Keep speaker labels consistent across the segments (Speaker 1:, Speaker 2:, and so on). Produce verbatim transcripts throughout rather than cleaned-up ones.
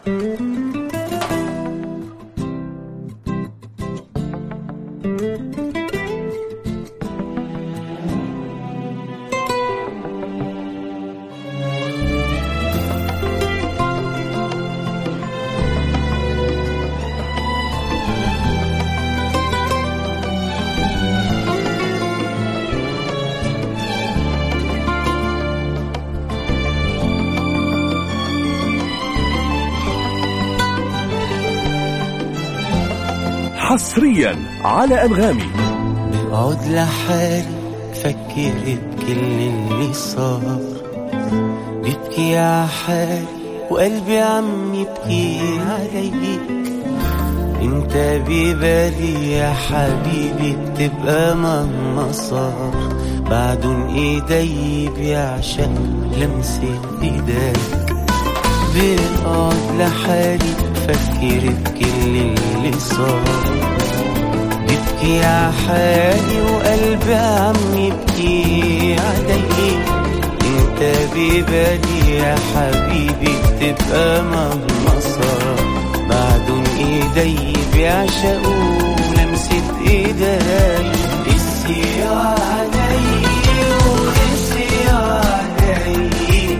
Speaker 1: حصريا على أنغامي.
Speaker 2: بقعد لحالي فكر بكل اللي صار، ببكي ع حالي وقلبي عم يبكي عليك. انت ببالي يا حبيبي بتبقى مهما صار، بعدن ايدي بيعشق لمسة ايديك. بقعد لحالي فكر بكل اللي صار، ببكي ع حالي وقلبي عم يبكي عليك. انت ببالي يا حبيبي بتبقى مهما صار، بعدن ايدي بيعشقوا لمسة ايدي. قسي علي وقسي علي،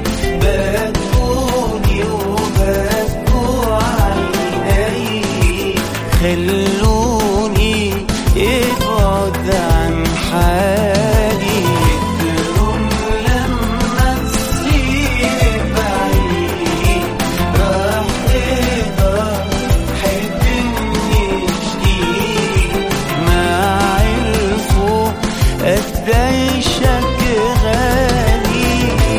Speaker 2: بكوني وبكوا عيني، خلوني ابعد عن حالي. بدهم لما تصير بعيد راح اقدر حبني جديد. ما عرفوا قديشك غالي.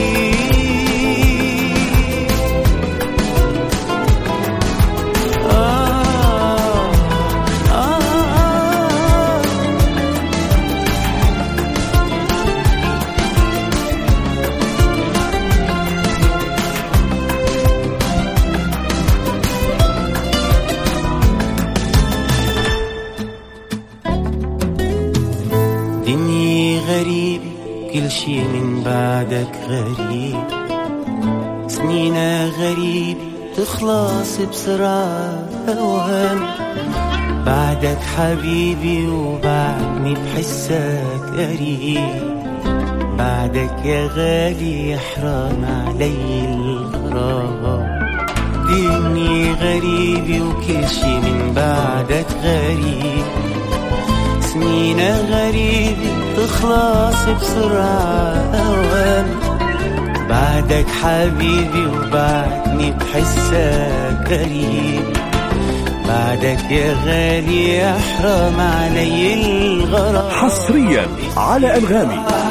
Speaker 2: آه آه دنيا غريب، كل شي من بعدك غريب. سنينا غريب تخلص بسرعة أوام، بعدك حبيبي وبعدني بحسك قريب. بعدك يا غالي يحرم علي الغرام. دنيا غريبة وكل شي من بعدك غريب. سنينا غريبة تخلص بسرعة أوام، بعدك حبيبي وبعدني بحسك قريب. بعدك يا غالي يحرم علي الغرام.
Speaker 1: حصريا على أنغامي.